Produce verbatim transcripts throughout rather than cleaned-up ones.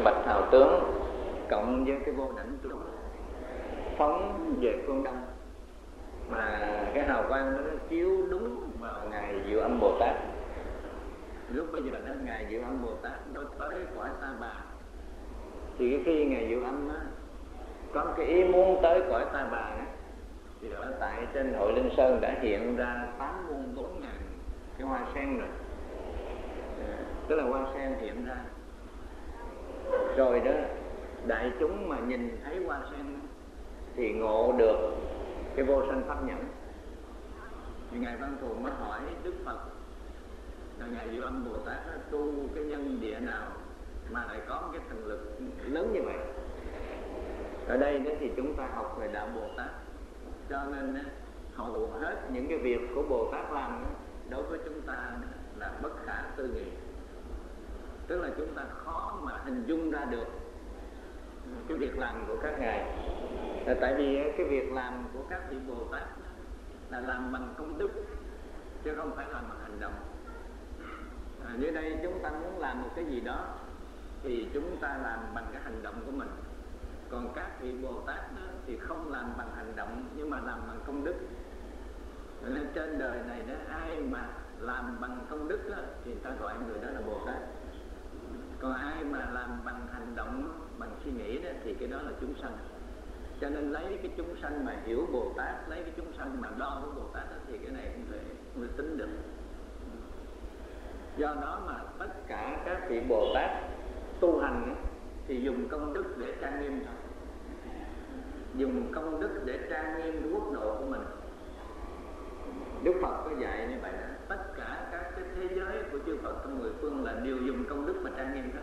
bạch hào tướng cộng với cái vô đảnh tướng phóng về phương đông, mà cái hào quang nó chiếu đúng vào ngài Diệu Âm Bồ Tát. Lúc bây giờ đó ngài Diệu Âm Bồ Tát nó tới cõi Ta Bà, thì khi ngài Diệu Âm á, có cái ý muốn tới cõi Ta Bà á, thì ở tại trên Hội Linh Sơn đã hiện ra tám muôn bốn ngàn cái hoa sen rồi, à, tức là hoa sen hiện ra rồi đó. Đại chúng mà nhìn thấy hoa sen thì ngộ được cái vô sanh pháp nhẫn. Thì ngài Văn Thù mới hỏi Đức Phật là ngài Diệu Âm Bồ Tát tu cái nhân địa nào mà lại có cái thần lực lớn như vậy. Ở đây đó thì chúng ta học về đạo Bồ Tát, cho nên hầu hết những cái việc của Bồ Tát làm đối với chúng ta là bất khả tư nghị, tức là chúng ta khó mà hình dung ra được cái việc làm của các ngài. Là tại vì cái việc làm của các vị Bồ Tát là làm bằng công đức chứ không phải làm bằng hành động. À, dưới đây chúng ta muốn làm một cái gì đó thì chúng ta làm bằng cái hành động của mình. Còn các vị Bồ Tát đó, thì không làm bằng hành động nhưng mà làm bằng công đức. Nên trên đời này đó, ai mà làm bằng công đức đó, thì ta gọi người đó là Bồ Tát. Còn ai mà làm bằng hành động, bằng suy nghĩ đó, thì cái đó là chúng sanh. Cho nên lấy cái chúng sanh mà hiểu Bồ Tát, lấy cái chúng sanh mà đo với Bồ Tát đó, thì cái này không thể, không thể tính được. Do đó mà tất cả các vị Bồ Tát tu hành đó, thì dùng công đức để trang nghiêm thôi, dùng công đức để trang nghiêm cái quốc độ của mình. Đức Phật có dạy như vậy đó, tất cả các cái thế giới của chư Phật trong mười phương là đều dùng công đức mà trang nghiêm hết.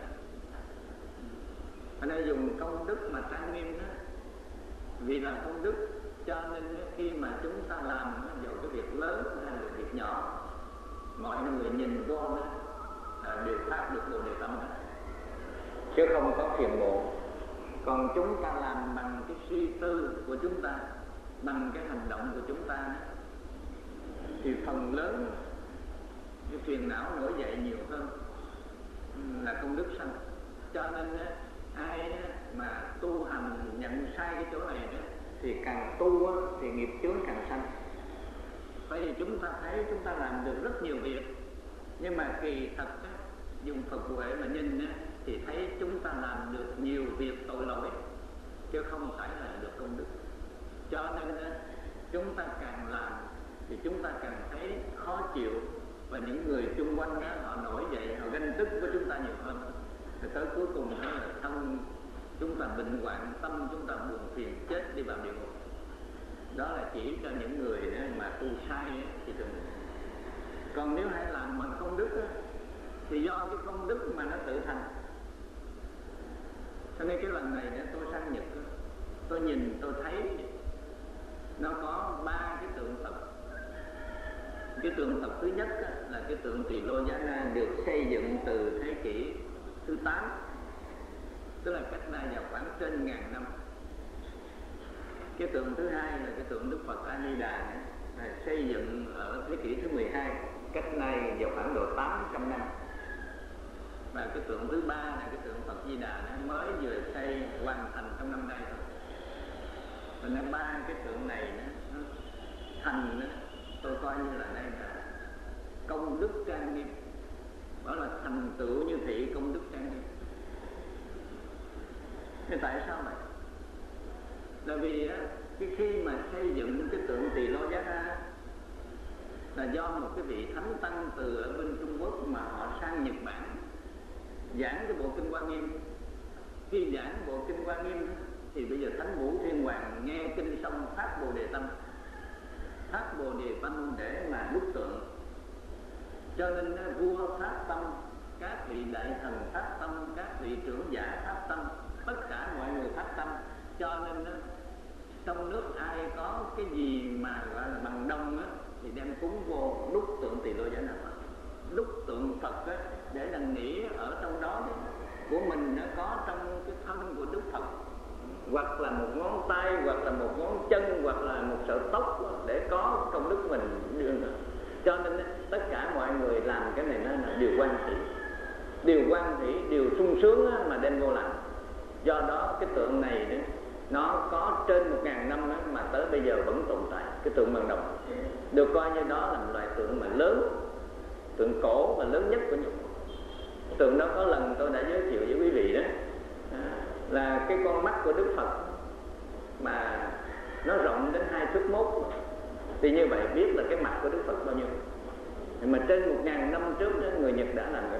Ở đây dùng công đức mà trang nghiêm đó, vì là công đức cho nên khi mà chúng ta làm dù cái việc lớn hay là việc nhỏ, mọi người nhìn vô đó đều phát được Bồ Đề Tâm đó, chứ không có phiền muộn. Còn chúng ta làm bằng cái suy tư của chúng ta, bằng cái hành động của chúng ta đó, thì phần lớn cái phiền não nổi dậy nhiều hơn là công đức sanh. Cho nên ai mà tu hành nhận sai cái chỗ này đó, thì càng tu thì nghiệp chướng càng sanh. Vậy thì chúng ta thấy chúng ta làm được rất nhiều việc, nhưng mà kỳ thật đó, dùng Phật huệ mà nhìn đó, thì thấy chúng ta làm được nhiều việc tội lỗi chứ không phải là được công đức. Cho nên đó, chúng ta càng làm thì chúng ta càng thấy khó chịu, và những người chung quanh đó, họ nổi dậy, họ ganh tức với chúng ta nhiều hơn. Rồi tới cuối cùng đó là thân chúng ta bệnh hoạn, tâm chúng ta buồn phiền, chết đi vào địa ngục. Đó là chỉ cho những người đó mà tu sai đó, thì đừng. Còn nếu hãy làm bằng công đức đó, thì do cái công đức mà nó tự thành. Cho nên cái lần này đó, tôi sang Nhật đó, tôi nhìn tôi thấy nó có ba cái tượng Phật. Cái tượng Phật thứ nhất đó, là cái tượng Tỳ Lô Giá Na, được xây dựng từ thế kỷ thứ tám, tức là cách đây vào khoảng trên ngàn năm. Cái tượng thứ hai là cái tượng Đức Phật A Di Đà, xây dựng ở thế kỷ thứ mười hai, cách nay vào khoảng độ tám trăm năm. Và cái tượng thứ ba là cái tượng Phật Di Đà nó mới vừa xây hoàn thành trong năm nay thôi. Và nên ba cái tượng này nó, nó thành đó, tôi coi như là đây là công đức trang nghiêm, đó là thành tựu như thị công đức trang nghiêm. Thế tại sao vậy? Là vì á, cái khi mà xây dựng cái tượng Tỳ Lô Giá Na là do một cái vị thánh tăng từ ở bên Trung Quốc mà họ sang Nhật Bản giảng cái bộ kinh Hoa Nghiêm. Khi giảng bộ kinh Hoa Nghiêm thì bây giờ Thánh Vũ Thiên Hoàng nghe kinh xong phát Bồ Đề Tâm, phát Bồ Đề Tâm để mà đúc tượng. Cho nên vua phát tâm, các vị đại thần phát tâm, các vị trưởng giả phát tâm, tất cả mọi người phát tâm. Cho nên đó, trong nước ai có cái gì mà gọi là bằng đồng á, thì đem cúng vô đúc tượng Tỳ Lô Giá Na Phật, đúc tượng Phật á, để là nghĩ ở trong đó đó, của mình nó có trong cái thân của Đức Phật, hoặc là một ngón tay, hoặc là một ngón chân, hoặc là một sợi tóc đó, để có công đức mình đưa ra. Cho nên đó, tất cả mọi người làm cái này nó là điều quan hỷ, điều quan hỷ, điều sung sướng á, mà đen vô lành. Do đó cái tượng này đó, nó có trên một ngàn năm đó, mà tới bây giờ vẫn tồn tại. Cái tượng bằng đồng được coi như đó là một loại tượng mà lớn, tượng cổ và lớn nhất của Nhật. Tượng đó có lần tôi đã giới thiệu với quý vị đó, là cái con mắt của Đức Phật mà nó rộng đến hai thước mốt. Thì như vậy biết là cái mặt của Đức Phật bao nhiêu. Mà trên một ngàn năm trước đó, người Nhật đã làm rồi.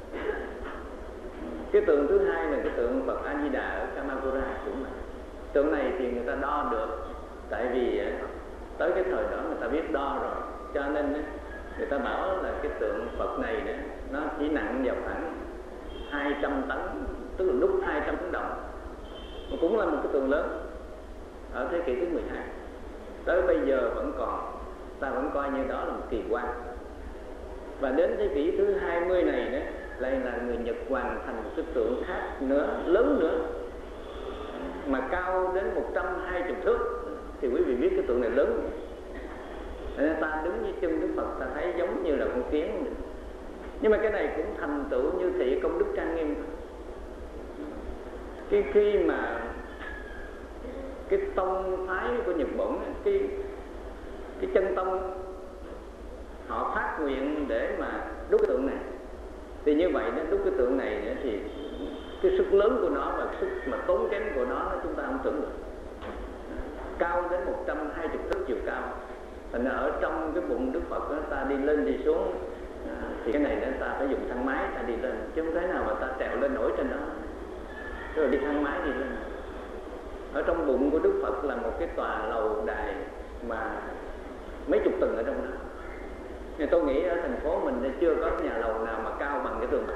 Cái tượng thứ hai là cái tượng Phật A Di Đà ở Kamakura cũng là. Tượng này thì người ta đo được, tại vì tới cái thời đó người ta biết đo rồi, cho nên người ta bảo là cái tượng Phật này đó, nó chỉ nặng vào khoảng hai trăm tấn, tức là đúc hai trăm tấn đồng. Cũng là một cái tượng lớn ở thế kỷ thứ mười hai. Tới bây giờ vẫn còn, ta vẫn coi như đó là một kỳ quan. Và đến thế kỷ thứ hai mươi này đó, lại là người Nhật hoàn thành một cái tượng khác nữa, lớn nữa, mà cao đến một trăm hai mươi thước. Thì quý vị biết cái tượng này lớn. Nên ta đứng dưới chân Đức Phật ta thấy giống như là con kiến. Nhưng mà cái này cũng thành tựu như thị công đức trang nghiêm. Cái khi mà cái tông phái của Nhật Bản, cái cái chân tông họ phát nguyện để mà đúc cái tượng này, thì như vậy nó đúc cái tượng này thì cái sức lớn của nó và sức mà tốn kém của nó, nó chúng ta không tưởng được. Cao đến một trăm hai mươi thước chiều cao. Thành ra ở trong cái bụng Đức Phật đó, ta đi lên đi xuống à, thì cái này đó, ta phải dùng thang máy ta đi lên, chứ không thể nào mà ta trèo lên nổi trên đó. Rồi đi thang máy đi lên. Ở trong bụng của Đức Phật là một cái tòa lầu đài mà mấy chục tầng ở trong đó. Nhưng tôi nghĩ ở thành phố mình chưa có nhà lầu nào mà cao bằng cái tượng.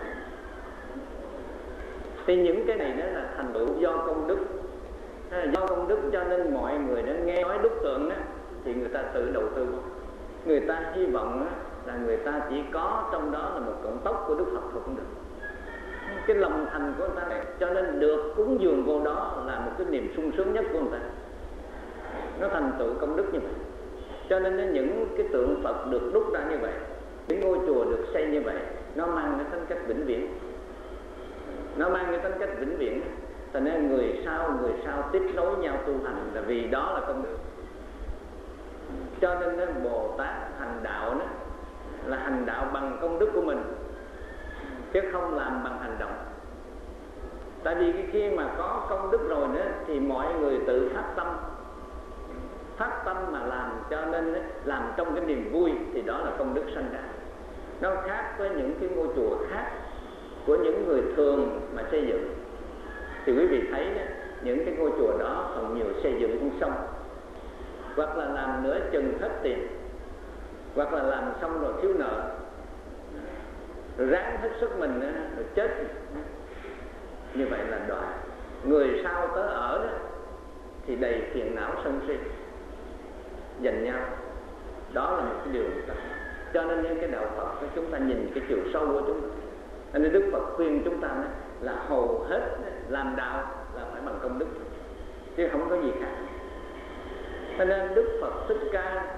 Thì những cái này đó là thành tựu do công đức. Do công đức cho nên mọi người đã nghe nói đúc tượng đó, thì người ta tự đầu tư. Người ta hy vọng đó, là người ta chỉ có trong đó là một cọng tóc của Đức Phật thôi cũng được. Cái lòng thành của người ta này, cho nên được cúng dường vô đó là một cái niềm sung sướng nhất của người ta. Nó thành tựu công đức như vậy. Cho nên những cái tượng Phật được đúc ra như vậy, những ngôi chùa được xây như vậy, nó mang cái tính cách vĩnh viễn. Nó mang cái tính cách vĩnh viễn. Thành nên người sau, người sau tiếp nối nhau tu hành là vì đó là công đức. Cho nên Bồ Tát hành đạo đó, là hành đạo bằng công đức của mình, chứ không làm bằng hành động. Tại vì khi mà có công đức rồi nữa thì mọi người tự phát tâm, phát tâm mà làm, cho nên làm trong cái niềm vui, thì đó là công đức sanh ra. Nó khác với những cái ngôi chùa khác của những người thường mà xây dựng. Thì quý vị thấy đó, những cái ngôi chùa đó còn nhiều xây dựng không xong, hoặc là làm nửa chừng hết tiền, hoặc là làm xong rồi thiếu nợ, rồi ráng hết sức mình rồi chết. Như vậy là đoạn. Người sau tới ở đó thì đầy phiền não sân si giành nhau. Đó là một cái điều ta. Cho nên những cái đạo Phật chúng ta nhìn cái chiều sâu của chúng ta. Nên Đức Phật khuyên chúng ta là hầu hết làm đạo là phải bằng công đức, chứ không có gì khác. Cho nên Đức Phật Thích Ca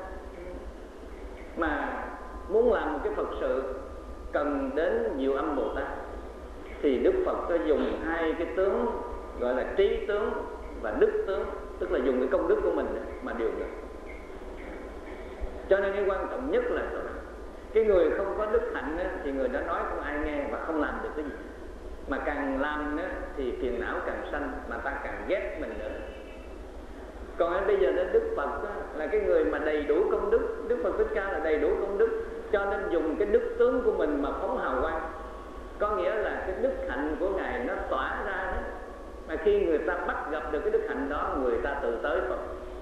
mà muốn làm một cái Phật sự cần đến Diệu Âm Bồ Tát, thì Đức Phật có dùng hai cái tướng gọi là trí tướng và đức tướng, tức là dùng cái công đức của mình mà điều được. Cho nên cái quan trọng nhất là cái người không có đức hạnh thì người đó nói không ai nghe và không làm được cái gì. Mà càng làm thì phiền não càng sanh, mà ta càng ghét mình nữa. Còn bây giờ đến Đức Phật là cái người mà đầy đủ công đức. Đức Phật Thích Ca là đầy đủ công đức, cho nên dùng cái đức tướng của mình mà phóng hào quang. Có nghĩa là cái đức hạnh của Ngài nó tỏa ra đó. Mà khi người ta bắt gặp được cái đức hạnh đó, người ta tự tới Phật.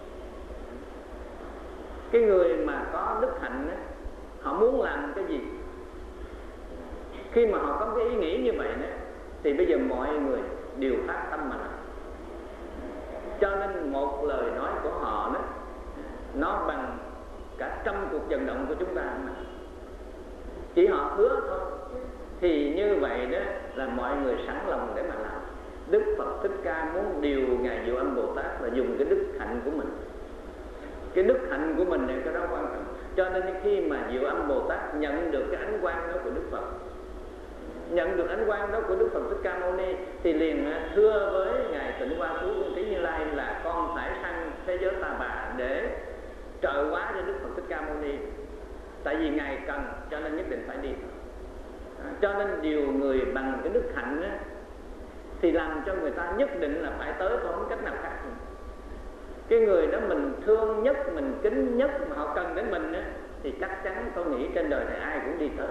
Cái người mà có đức hạnh đó, họ muốn làm cái gì, khi mà họ có cái ý nghĩ như vậy đó, thì bây giờ mọi người đều phát tâm mà làm. Cho nên một lời nói của họ đó, nó bằng cả trăm cuộc vận động của chúng ta mà. Chỉ họ hứa thôi, thì như vậy đó là mọi người sẵn lòng để mà làm. Đức Phật Thích Ca muốn điều Ngài Diệu Âm Bồ Tát là dùng cái đức hạnh của mình. Cái đức hạnh của mình này cái đó quan trọng. Cho nên khi mà Diệu Âm Bồ Tát nhận được cái ánh quang đó của Đức Phật, nhận được ánh quang đó của Đức Phật Thích Ca Mâu Ni thì liền thưa với ngài Tịnh Hoa Thú Quân Trí Như Lai là con phải sang thế giới Ta Bà để trợ hóa cho Đức Phật Thích Ca Mâu Ni, tại vì ngài cần cho nên nhất định phải đi. Cho nên điều người bằng cái đức hạnh đó, thì làm cho người ta nhất định là phải tới, không có cách nào khác. Cái người đó mình thương nhất, mình kính nhất mà họ cần đến mình đó, thì chắc chắn tôi nghĩ trên đời này ai cũng đi tới.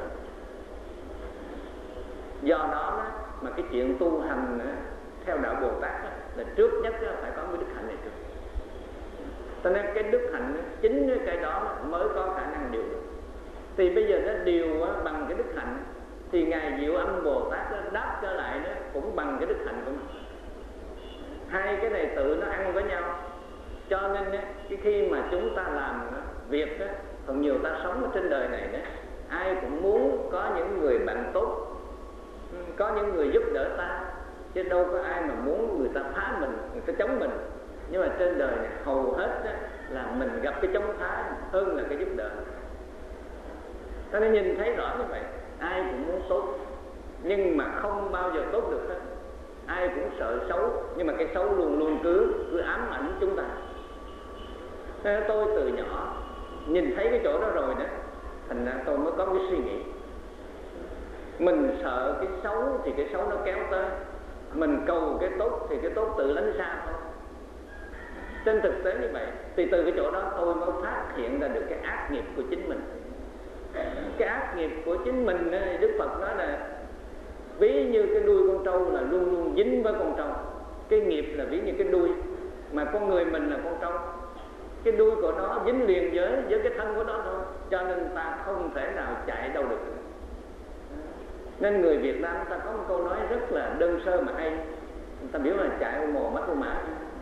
Do đó, đó mà cái chuyện tu hành đó, theo đạo Bồ Tát đó, là trước nhất đó, phải có cái đức hạnh này trước. Cho nên cái đức hạnh đó, chính cái đó mới có khả năng điều được. Thì bây giờ nó điều đó, bằng cái đức hạnh, thì ngài Diệu Âm Bồ Tát đó, đáp trở lại đó, cũng bằng cái đức hạnh của mình. Hai cái này tự nó ăn với nhau. Cho nên đó, cái khi mà chúng ta làm đó, việc đó, còn nhiều ta sống ở trên đời này đó, ai cũng muốn có những người bạn tốt, có những người giúp đỡ ta, chứ đâu có ai mà muốn người ta phá mình, người ta chống mình. Nhưng mà trên đời này hầu hết đó, là mình gặp cái chống phá hơn là cái giúp đỡ. Cho nên nhìn thấy rõ như vậy, ai cũng muốn tốt, nhưng mà không bao giờ tốt được hết. Ai cũng sợ xấu, nhưng mà cái xấu luôn luôn cứ cứ ám ảnh chúng ta. Nên tôi từ nhỏ nhìn thấy cái chỗ đó rồi đó, thành ra tôi mới có cái suy nghĩ, mình sợ cái xấu thì cái xấu nó kéo tới, mình cầu cái tốt thì cái tốt tự lánh xa thôi. Trên thực tế như vậy, thì từ cái chỗ đó tôi mới phát hiện ra được cái ác nghiệp của chính mình. Cái ác nghiệp của chính mình, Đức Phật nói là ví như cái đuôi con trâu là luôn luôn dính với con trâu. Cái nghiệp là ví như cái đuôi, mà con người mình là con trâu, cái đuôi của nó dính liền với với cái thân của nó thôi, cho nên ta không thể nào chạy đâu được. Nên người Việt Nam ta có một câu nói rất là đơn sơ mà hay, người ta biểu là chạy ô mồ mắt ô mã,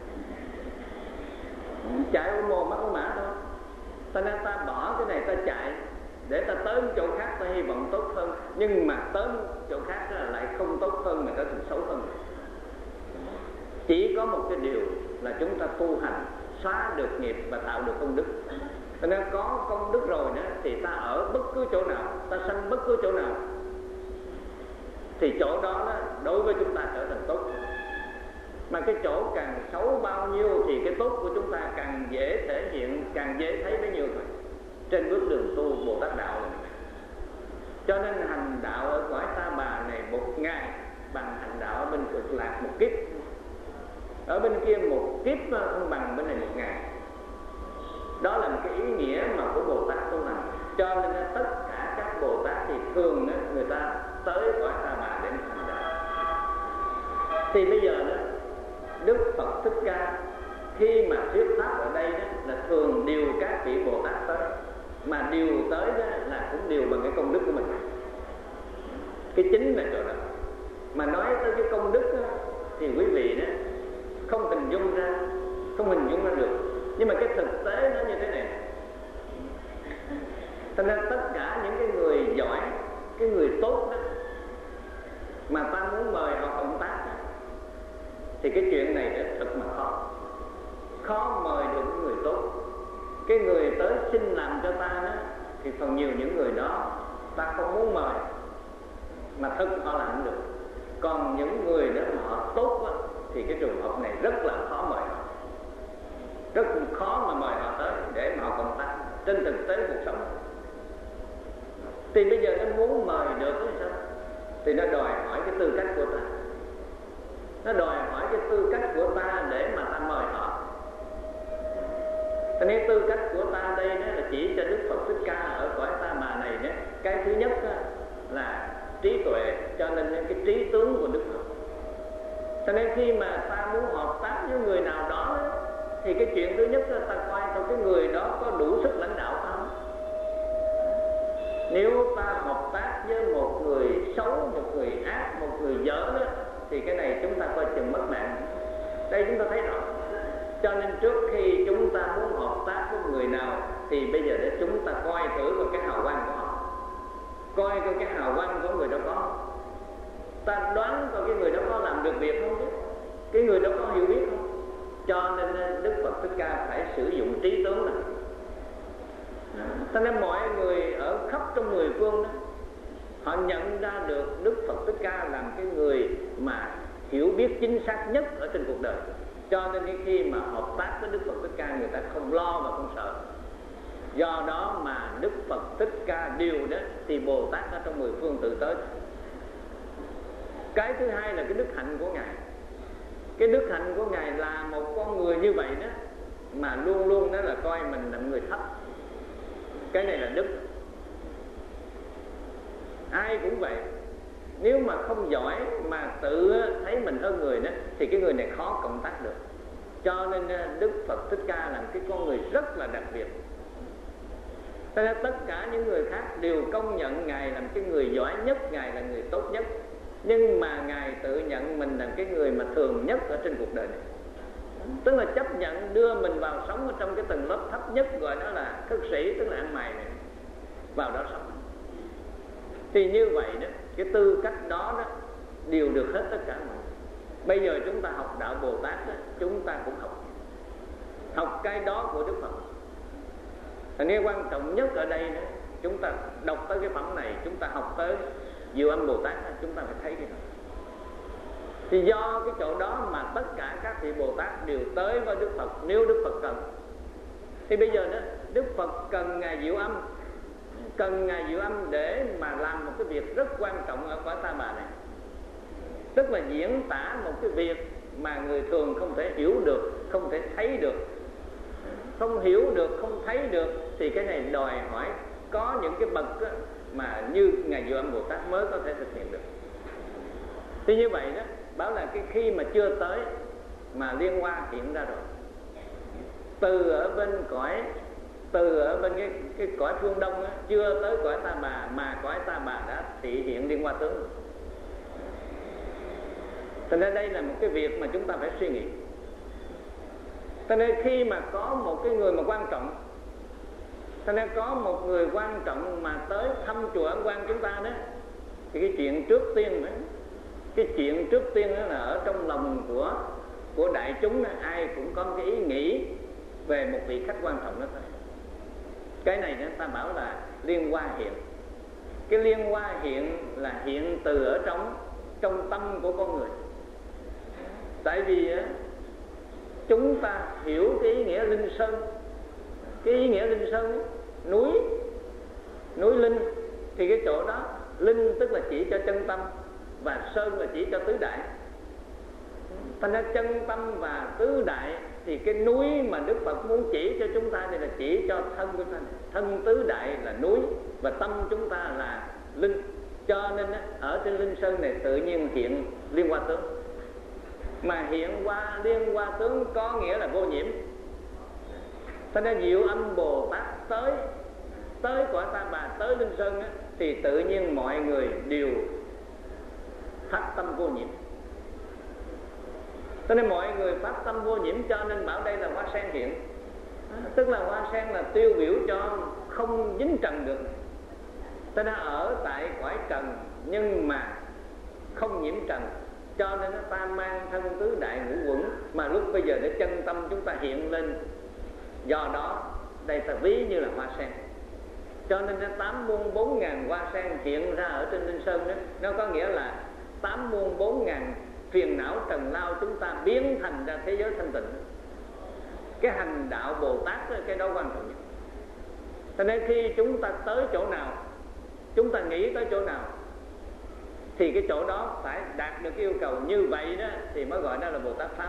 chạy ô mồ mắt ô mã thôi. Ta nên ta bỏ cái này ta chạy để ta tới chỗ khác, ta hy vọng tốt hơn, nhưng mà tới chỗ khác là lại không tốt hơn mà trở thành xấu hơn. Chỉ có một cái điều là chúng ta tu hành xóa được nghiệp và tạo được công đức. Cho nên có công đức rồi đó, thì ta ở bất cứ chỗ nào, ta sanh bất cứ chỗ nào, thì chỗ đó, đó đối với chúng ta trở thành tốt. Mà cái chỗ càng xấu bao nhiêu thì cái tốt của chúng ta càng dễ thể hiện, càng dễ thấy bấy nhiêu thôi. Trên bước đường tu Bồ Tát đạo là vậy. Cho nên hành đạo ở cõi Ta Bà này một ngày bằng hành đạo ở bên Cực Lạc một kiếp. Ở bên kia một kiếp không bằng bên này một ngày. Đó là một cái ý nghĩa mà của Bồ Tát tu hành. Cho nên tất cả các Bồ Tát thì thường người ta tới cõi Ta Bà để hành đạo. Thì bây giờ đó, Đức Phật Thích Ca khi mà thuyết pháp ở đây đó, là thường điều các vị Bồ Tát tới, mà điều tới đó là cũng điều bằng cái công đức của mình. Cái chính là chỗ đó. Mà nói tới cái công đức đó, thì quý vị đó không hình dung ra, không hình dung ra được. Nhưng mà cái thực tế nó như thế này. Cho nên tất cả những cái người giỏi, cái người tốt đó, mà ta muốn mời họ cộng tác đó, thì cái chuyện này là thật mà khó. Khó mời được người tốt. Cái người tới xin làm cho ta đó, thì phần nhiều những người đó ta không muốn mời, mà thực họ làm được. Còn những người đó mà họ tốt đó, thì cái trường hợp này rất là khó mời họ, rất khó mà mời họ tới để mà họ công tác trên thực tế cuộc sống. Thì bây giờ nó muốn mời được thì sao? Thì nó đòi hỏi cái tư cách của ta, nó đòi hỏi cái tư cách của ta để mà ta mời họ. Cho nên tư cách của ta đây đó là chỉ cho Đức Phật Thích Ca ở cõi Ta Bà này đó. Cái thứ nhất đó là trí tuệ, cho nên cái trí tướng của Đức Phật. Cho nên khi mà ta muốn hợp tác với người nào đó, thì cái chuyện thứ nhất là ta coi coi cái người đó có đủ sức lãnh đạo không. Nếu ta hợp tác với một người xấu, một người ác, một người dở đó, thì cái này chúng ta coi chừng mất mạng. Đây chúng ta thấy rõ. Cho nên trước khi chúng ta muốn hợp tác với người nào, thì bây giờ để chúng ta coi thử vào cái hào quang của họ, coi coi cái hào quang của người đó có, ta đoán coi cái người đó có làm được việc không chứ, cái người đó có hiểu biết không. Cho nên Đức Phật Thích Ca phải sử dụng trí tướng này. Cho nên mọi người ở khắp trong mười phương đó, Họ nhận ra được Đức Phật Thích Ca làm cái người mà hiểu biết chính xác nhất ở trên cuộc đời. Cho nên khi mà hợp tác với Đức Phật Thích Ca, người ta không lo và không sợ. Do đó mà Đức Phật Thích Ca điều đó thì Bồ Tát ở trong mười phương tự tới. Cái thứ hai là cái đức hạnh của Ngài. Cái đức hạnh của Ngài là một con người như vậy đó, mà luôn luôn đó là coi mình là người thấp. Cái này là đức. Ai cũng vậy. Nếu mà không giỏi mà tự thấy mình hơn người đó, thì cái người này khó cộng tác được. Cho nên Đức Phật Thích Ca là cái con người rất là đặc biệt. Cho nên tất cả những người khác đều công nhận Ngài là cái người giỏi nhất, Ngài là người tốt nhất. Nhưng mà Ngài tự nhận mình là cái người mà thường nhất ở trên cuộc đời này. Tức là chấp nhận đưa mình vào sống ở trong cái tầng lớp thấp nhất, gọi đó là khất sĩ, tức là ăn mày này, vào đó sống. Thì như vậy đó, cái tư cách đó đó đều được hết tất cả mọi. Bây giờ chúng ta học đạo Bồ Tát đó, chúng ta cũng học học cái đó của Đức Phật. Thành ra quan trọng nhất ở đây đó, chúng ta đọc tới cái phẩm này, chúng ta học tới Diệu Âm Bồ Tát đó, chúng ta phải thấy cái đó. Thì do cái chỗ đó mà tất cả các vị Bồ Tát đều tới với Đức Phật nếu Đức Phật cần. Thì bây giờ đó, Đức Phật cần Ngài Diệu Âm, cần Ngài Diệu Âm để mà làm một cái việc rất quan trọng ở cõi Ta Bà này. Tức là diễn tả một cái việc mà người thường không thể hiểu được, không thể thấy được. Không hiểu được, không thấy được, thì cái này đòi hỏi có những cái bậc đó, mà như Ngài Diệu Âm Bồ Tát mới có thể thực hiện được. Thì như vậy đó, bảo là cái khi mà chưa tới mà Liên Hoa hiện ra rồi. Từ ở bên cõi Từ ở bên cái, cái cõi phương Đông đó, chưa tới cõi Ta Bà, mà cõi Ta Bà đã thị hiện Liên Hoa tướng. Cho nên đây là một cái việc mà chúng ta phải suy nghĩ. Cho nên khi mà có một cái người mà quan trọng, cho nên có một người quan trọng mà tới thăm chùa Ấn Quang chúng ta đó, thì cái chuyện trước tiên đó, cái chuyện trước tiên đó là ở trong lòng của của đại chúng đó, ai cũng có một cái ý nghĩ về một vị khách quan trọng đó thôi. Cái này đó, ta bảo là Liên Hoa hiện. Cái Liên Hoa hiện là hiện từ ở trong trong tâm của con người. Tại vì á, chúng ta hiểu cái ý nghĩa linh sơn. Cái ý nghĩa linh sơn ấy, núi núi linh, thì cái chỗ đó linh tức là chỉ cho chân tâm, và sơn là chỉ cho tứ đại. Thành ra chân tâm và tứ đại, thì cái núi mà Đức Phật muốn chỉ cho chúng ta thì là chỉ cho thân của chúng ta. Thân tứ đại là núi, và tâm chúng ta là linh. Cho nên ở trên linh sơn này tự nhiên hiện Liên Hoa tướng. Mà hiện qua Liên Hoa tướng có nghĩa là vô nhiễm. Cho nên Diệu Âm Bồ Tát tới tới cõi Ta Bà, tới linh sơn á, thì tự nhiên mọi người đều phát tâm vô nhiễm. Cho nên mọi người phát tâm vô nhiễm, cho nên bảo đây là hoa sen hiện. Tức là hoa sen là tiêu biểu cho không dính trần được. Cho nên ở tại cõi trần nhưng mà không nhiễm trần, cho nên ta mang thân tứ đại ngũ quẩn, mà lúc bây giờ để chân tâm chúng ta hiện lên. Do đó đây ta ví như là hoa sen. Cho nên tám muôn bốn ngàn hoa sen hiện ra ở trên linh sơn đó, nó có nghĩa là tám muôn bốn ngàn phiền não trần lao chúng ta biến thành ra thế giới thanh tịnh. Cái hành đạo Bồ Tát đó, cái đó quan trọng nhất. Cho nên khi chúng ta tới chỗ nào, chúng ta nghĩ tới chỗ nào, thì cái chỗ đó phải đạt được yêu cầu như vậy đó, thì mới gọi đó là Bồ Tát Pháp.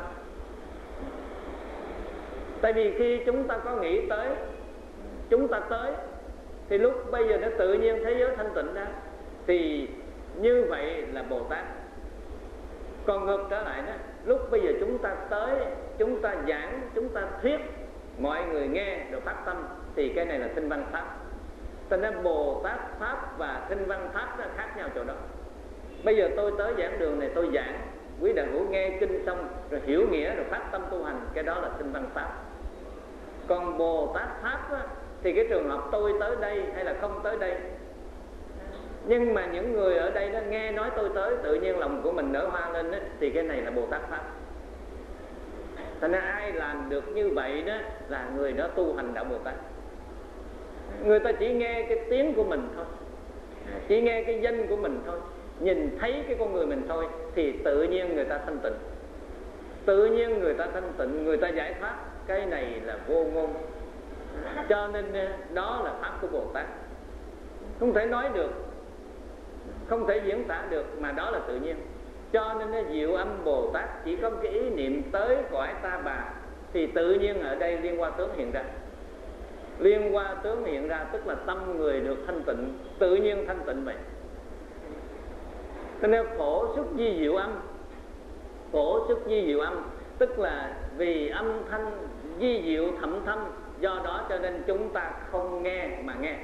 Tại vì khi chúng ta có nghĩ tới, chúng ta tới, thì lúc bây giờ nó tự nhiên thế giới thanh tịnh ra, thì như vậy là Bồ Tát. Còn ngược trở lại đó, lúc bây giờ chúng ta tới, chúng ta giảng, chúng ta thuyết, mọi người nghe rồi phát tâm, thì cái này là Thinh Văn Pháp. Cho nên Bồ Tát Pháp và Thinh Văn Pháp nó khác nhau chỗ đó. Bây giờ tôi tới giảng đường này, tôi giảng, quý đạo hữu nghe kinh xong rồi hiểu nghĩa rồi phát tâm tu hành, cái đó là Thinh Văn Pháp. Còn Bồ Tát Pháp á, thì cái trường hợp tôi tới đây hay là không tới đây, nhưng mà những người ở đây đó nghe nói tôi tới, tự nhiên lòng của mình nở hoa lên đó, thì cái này là Bồ Tát Pháp. Thành ra ai làm được như vậy đó là người đó tu hành đạo Bồ Tát. Người ta chỉ nghe cái tiếng của mình thôi, Chỉ nghe cái danh của mình thôi, nhìn thấy cái con người mình thôi, thì tự nhiên người ta thanh tịnh, tự nhiên người ta thanh tịnh, người ta giải thoát. Cái này là vô ngôn. Cho nên đó là pháp của Bồ Tát, không thể nói được, không thể diễn tả được, mà đó là tự nhiên. Cho nên Diệu Âm Bồ Tát chỉ có cái ý niệm tới cõi Ta Bà, thì tự nhiên ở đây Liên Hoa Tướng hiện ra. Liên Hoa Tướng hiện ra tức là tâm người được thanh tịnh, tự nhiên thanh tịnh vậy. Cho nên phổ xuất di diệu âm, phổ xuất di diệu âm tức là vì âm thanh di diệu thậm thâm, do đó cho nên chúng ta không nghe mà nghe.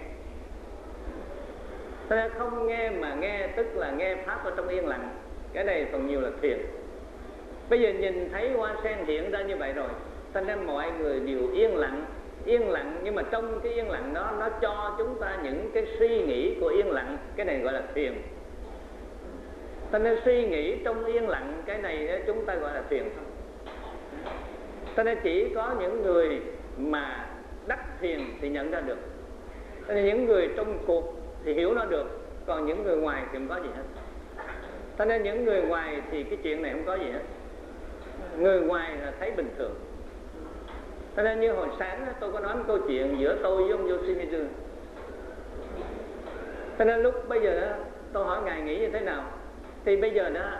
Cho nên không nghe mà nghe tức là nghe pháp ở trong yên lặng. Cái này phần nhiều là thiền. Bây giờ nhìn thấy hoa sen hiện ra như vậy rồi, cho nên mọi người đều yên lặng. Yên lặng, nhưng mà trong cái yên lặng đó nó cho chúng ta những cái suy nghĩ của yên lặng. Cái này gọi là thiền. Cho nên suy nghĩ trong yên lặng, cái này chúng ta gọi là thiền thôi. Cho nên chỉ có những người mà đắc thiền thì nhận ra được. Cho nên những người trong cuộc thì hiểu nó được, còn những người ngoài thì không có gì hết. Cho nên những người ngoài thì cái chuyện này không có gì hết. Người ngoài là thấy bình thường. Cho nên như hồi sáng tôi có nói một câu chuyện giữa tôi với ông Yoshimitsu. Cho nên lúc bây giờ đó, tôi hỏi Ngài nghĩ như thế nào. Thì bây giờ đó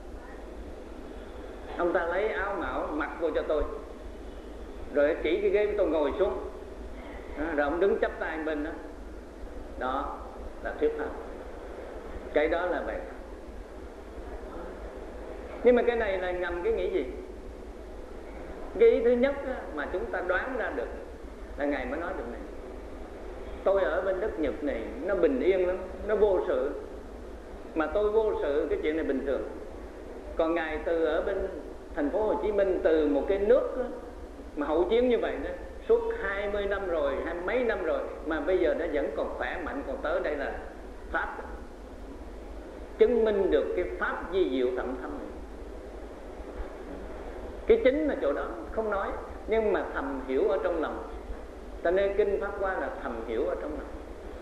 ông ta lấy áo mão mặc vô cho tôi, rồi chỉ cái ghế tôi ngồi xuống, rồi ông đứng chắp tay bên đó. Đó là thuyết pháp. Cái đó là vậy. Nhưng mà cái này là ngầm cái nghĩ gì? Cái ý thứ nhất mà chúng ta đoán ra được là Ngài mới nói được này. Tôi ở bên đất Nhật này nó bình yên lắm, nó vô sự. Mà tôi vô sự, cái chuyện này bình thường. Còn Ngài từ ở bên thành phố Hồ Chí Minh, từ một cái nước đó, mà hậu chiến như vậy đó, suốt hai mươi năm rồi, hai mấy năm rồi, mà bây giờ nó vẫn còn khỏe mạnh, còn tới đây là pháp, chứng minh được cái pháp di diệu thậm thâm. Cái chính là chỗ đó, không nói, nhưng mà thầm hiểu ở trong lòng. Cho nên kinh Pháp Hoa là thầm hiểu ở trong lòng.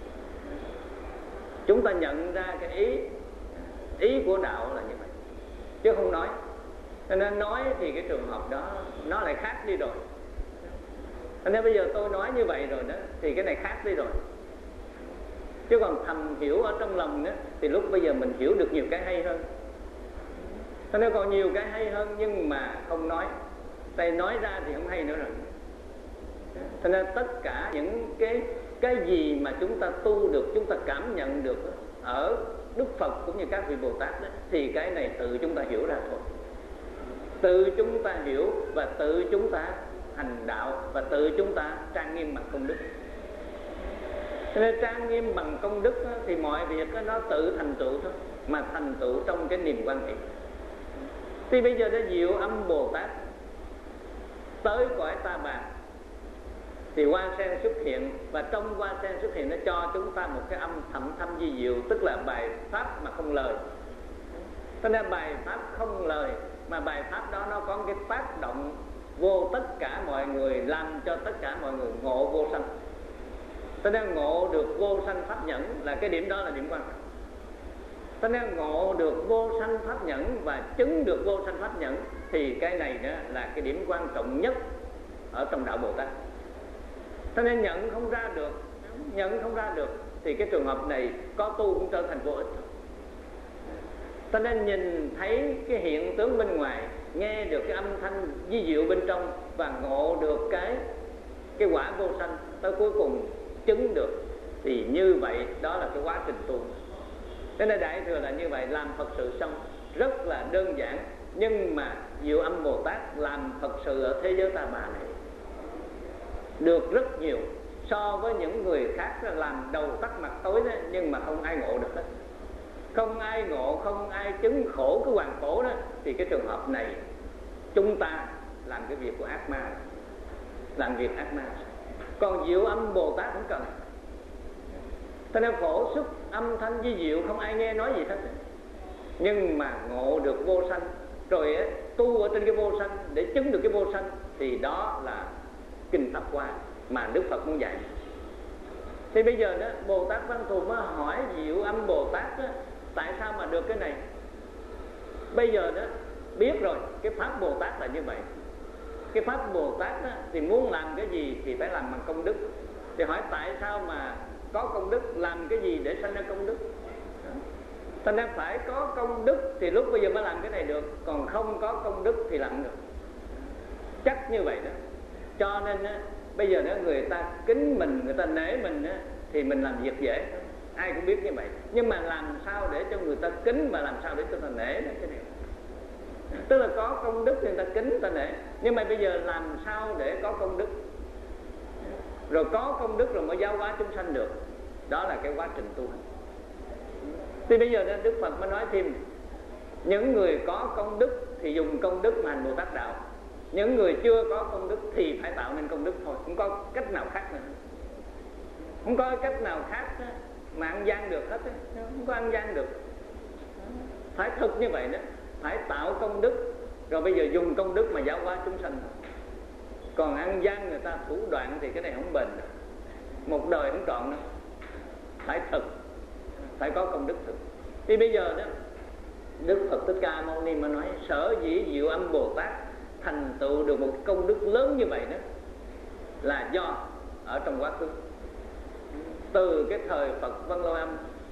Chúng ta nhận ra cái ý ý của đạo là như vậy, chứ không nói. Cho nên nói thì cái trường hợp đó nó lại khác đi rồi. Cho nên bây giờ tôi nói như vậy rồi đó, thì cái này khác đi rồi. Chứ còn thầm hiểu ở trong lòng đó, thì lúc bây giờ mình hiểu được nhiều cái hay hơn. Cho nên còn nhiều cái hay hơn, nhưng mà không nói. Tại nói ra thì không hay nữa rồi. Cho nên tất cả những cái cái gì mà chúng ta tu được, chúng ta cảm nhận được ở Đức Phật cũng như các vị Bồ Tát đó, thì cái này tự chúng ta hiểu ra thôi. Tự chúng ta hiểu và tự chúng ta hành đạo, và tự chúng ta trang nghiêm bằng công đức. Cho nên trang nghiêm bằng công đức đó, thì mọi việc đó, nó tự thành tựu thôi, mà thành tựu trong cái niềm quan hệ. Thì bây giờ đó Diệu Âm Bồ Tát tới cõi Ta Bà, thì hoa sen xuất hiện, và trong hoa sen xuất hiện nó cho chúng ta một cái âm thậm thâm di diệu, tức là bài pháp mà không lời. Cho nên bài pháp không lời, mà bài pháp đó nó có cái tác động vô tất cả mọi người, làm cho tất cả mọi người ngộ vô sanh. Cho nên ngộ được vô sanh pháp nhẫn là cái điểm đó là điểm quan trọng. Cho nên ngộ được vô sanh pháp nhẫn và chứng được vô sanh pháp nhẫn, thì cái này đó là cái điểm quan trọng nhất ở trong đạo Bồ Tát. Cho nên nhận không ra được, nhận không ra được thì cái trường hợp này có tu cũng trở thành vô ích. Cho nên nhìn thấy cái hiện tướng bên ngoài, nghe được cái âm thanh vi diệu bên trong, và ngộ được cái cái quả vô sanh, tới cuối cùng chứng được, thì như vậy đó là cái quá trình tu. Cho nên Đại Thừa là như vậy, làm Phật sự xong rất là đơn giản. Nhưng mà Diệu Âm Bồ Tát làm Phật sự ở thế giới Ta Bà này được rất nhiều so với những người khác làm đầu tắt mặt tối đó, nhưng mà không ai ngộ được hết. Không ai ngộ, không ai chứng khổ cái hoàn khổ đó, thì cái trường hợp này chúng ta làm cái việc của ác ma, làm việc ác ma. Còn Diệu Âm Bồ Tát không cần. Cho nên phổ xuất âm thanh vi diệu, không ai nghe nói gì hết, nhưng mà ngộ được vô sanh, rồi ấy, tu ở trên cái vô sanh để chứng được cái vô sanh, thì đó là kinh Pháp Hoa mà Đức Phật muốn dạy. Thì bây giờ đó Bồ Tát Văn Thù mới hỏi Diệu Âm Bồ Tát đó, tại sao mà được cái này? Bây giờ đó biết rồi, cái pháp Bồ Tát là như vậy. Cái pháp Bồ Tát đó, thì muốn làm cái gì thì phải làm bằng công đức. Thì hỏi tại sao mà có công đức, làm cái gì để sanh ra công đức? Thành ra phải có công đức thì lúc bây giờ mới làm cái này được, còn không có công đức thì làm được. Chắc như vậy đó. Cho nên á, bây giờ đó người ta kính mình, người ta nể mình á, thì mình làm việc dễ, ai cũng biết như vậy. Nhưng mà làm sao để cho người ta kính và làm sao để cho người ta nể đó cái điều. Tức là có công đức thì người ta kính, người ta nể. Nhưng mà bây giờ làm sao để có công đức, rồi có công đức rồi mới giáo hóa chúng sanh được. Đó là cái quá trình tu hành. Thì bây giờ Đức Phật mới nói thêm, những người có công đức thì dùng công đức mà hành Bồ Tát đạo. Những người chưa có công đức thì phải tạo nên công đức thôi, không có cách nào khác nữa. Không có cách nào khác mà ăn gian được hết, không có ăn gian được. Phải thực như vậy đó, phải tạo công đức, rồi bây giờ dùng công đức mà giáo hóa chúng sanh. Còn ăn gian người ta thủ đoạn thì cái này không bền được, một đời không trọn đâu. Phải thực, phải có công đức thực. Thì bây giờ đó Đức Phật Thích Ca Mâu Ni mà nói sở dĩ Diệu Âm Bồ Tát thành tựu được một công đức lớn như vậy đó là do ở trong quá khứ, từ cái thời Phật Vân Lôi Âm,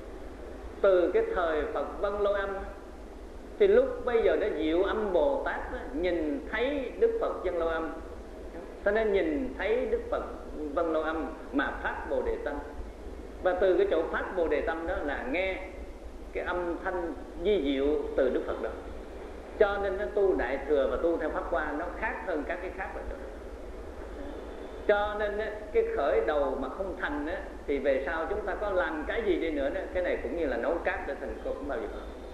từ cái thời Phật Vân Lôi Âm thì lúc bây giờ đó Diệu Âm Bồ Tát đó, nhìn thấy Đức Phật Vân Lôi Âm, cho nên nhìn thấy Đức Phật Vân Lôi Âm mà phát Bồ Đề Tâm. Và từ cái chỗ phát Bồ Đề Tâm đó là nghe cái âm thanh vi diệu từ Đức Phật đó. Cho nên nó tu Đại Thừa và tu theo Pháp Hoa nó khác hơn các cái khác rồi. Cho nên cái khởi đầu mà không thành á, thì về sau chúng ta có làm cái gì đi nữa đó, cái này cũng như là nấu cát để thành cơm, không bao giờ.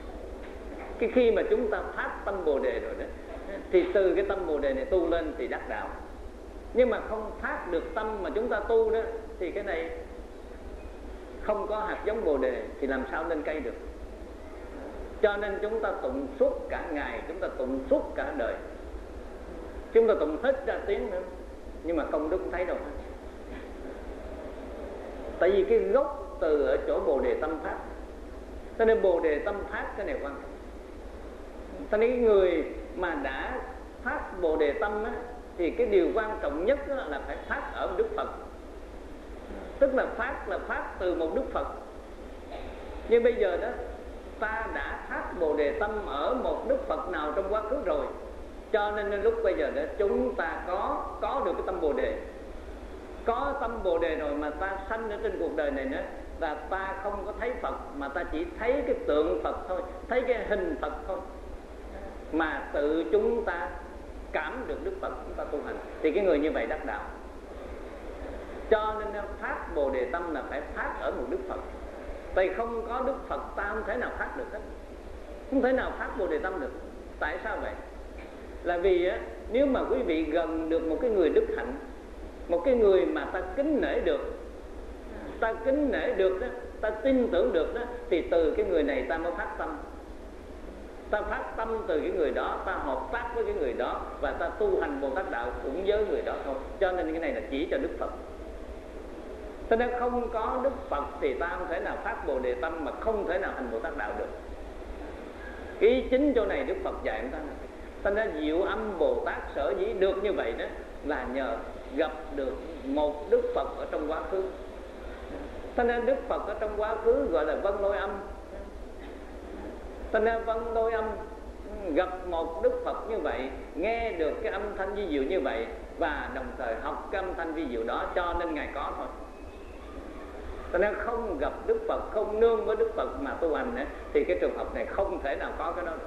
Cái khi mà chúng ta phát tâm Bồ Đề rồi đó, thì từ cái tâm Bồ Đề này tu lên thì đắc đạo. Nhưng mà không phát được tâm mà chúng ta tu đó, thì cái này không có hạt giống Bồ Đề thì làm sao lên cây được. Cho nên chúng ta tụng suốt cả ngày, chúng ta tụng suốt cả đời, chúng ta tụng hết ra tiếng nữa, nhưng mà công đức không thấy đâu. Tại vì cái gốc từ ở chỗ Bồ Đề Tâm phát. Cho nên Bồ Đề Tâm phát cái này quan trọng. Cho nên cái người mà đã phát Bồ Đề Tâm á, thì cái điều quan trọng nhất là phải phát ở Đức Phật. Tức là phát là phát từ một Đức Phật. Nhưng bây giờ đó ta đã phát Bồ Đề Tâm ở một Đức Phật nào trong quá khứ rồi. Cho nên lúc bây giờ đó chúng ta có có được cái tâm Bồ Đề. Có tâm Bồ Đề rồi mà ta sanh ở trên cuộc đời này nữa, là ta không có thấy Phật mà ta chỉ thấy cái tượng Phật thôi, thấy cái hình Phật thôi, mà tự chúng ta cảm được Đức Phật, chúng ta tu hành thì cái người như vậy đắc đạo. Cho nên phát Bồ Đề Tâm là phải phát ở một Đức Phật. Tại không có Đức Phật ta không thể nào phát được hết, không thể nào phát Bồ Đề Tâm được. Tại sao vậy? Là vì á, nếu mà quý vị gần được một cái người đức hạnh, một cái người mà ta kính nể được, ta kính nể được đó, ta tin tưởng được đó, thì từ cái người này ta mới phát tâm. Ta phát tâm từ cái người đó, ta hợp tác với cái người đó, và ta tu hành Bồ Tát đạo cũng với người đó thôi. Cho nên cái này là chỉ cho Đức Phật. Cho nên không có Đức Phật thì ta không thể nào phát Bồ Đề Tâm, mà không thể nào hành Bồ Tát đạo được. Ý chính chỗ này Đức Phật dạy chúng ta. Cho nên Diệu Âm Bồ Tát sở dĩ được như vậy đó là nhờ gặp được một Đức Phật ở trong quá khứ. Cho nên Đức Phật ở trong quá khứ gọi là Vân Lôi Âm. Cho nên Vân Lôi Âm gặp một Đức Phật như vậy, nghe được cái âm thanh vi diệu như vậy, và đồng thời học cái âm thanh vi diệu đó, cho nên Ngài có thôi. Cho nên không gặp Đức Phật, không nương với Đức Phật mà tu hành ấy, thì cái trường hợp này không thể nào có cái đó được.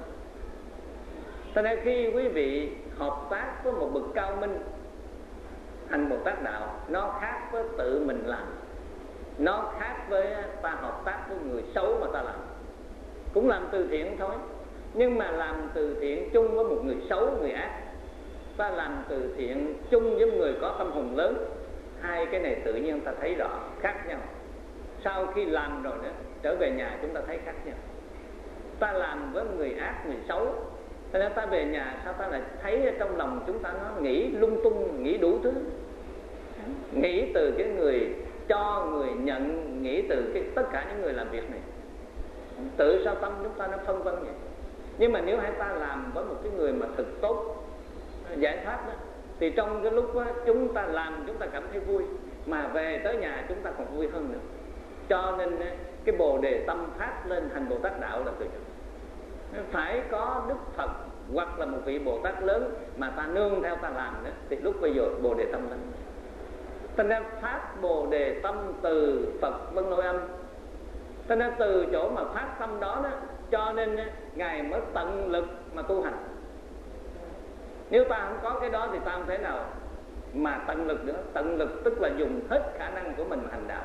Cho nên khi quý vị hợp tác với một bậc cao minh hành Bồ Tát đạo, nó khác với tự mình làm, nó khác với ta hợp tác với người xấu mà ta làm. Cũng làm từ thiện thôi, nhưng mà làm từ thiện chung với một người xấu, người ác, ta làm từ thiện chung với người có tâm hồn lớn, hai cái này tự nhiên ta thấy rõ khác nhau. Sau khi làm rồi đó, trở về nhà chúng ta thấy khác nhau. Ta làm với người ác, người xấu, cho nên ta về nhà sao ta lại thấy trong lòng chúng ta nó nghĩ lung tung, nghĩ đủ thứ. Nghĩ từ cái người cho người nhận nghĩ từ cái, tất cả những người làm việc này. Tự sao tâm chúng ta nó phân vân vậy. Nhưng mà nếu hai ta làm với một cái người mà thực tốt, giải thoát đó, thì trong cái lúc đó, chúng ta làm chúng ta cảm thấy vui, mà về tới nhà chúng ta còn vui hơn nữa. Cho nên cái bồ đề tâm phát lên thành Bồ Tát đạo là từ chỗ phải có Đức Phật hoặc là một vị Bồ Tát lớn mà ta nương theo ta làm nữa, thì lúc bây giờ bồ đề tâm lên. Thành ra phát bồ đề tâm từ Phật Vân Nội Âm. Thành ra từ chỗ mà phát tâm đó đó, cho nên Ngài mới tận lực mà tu hành. Nếu ta không có cái đó thì ta không thể nào mà tận lực nữa. Tận lực tức là dùng hết khả năng của mình mà hành đạo.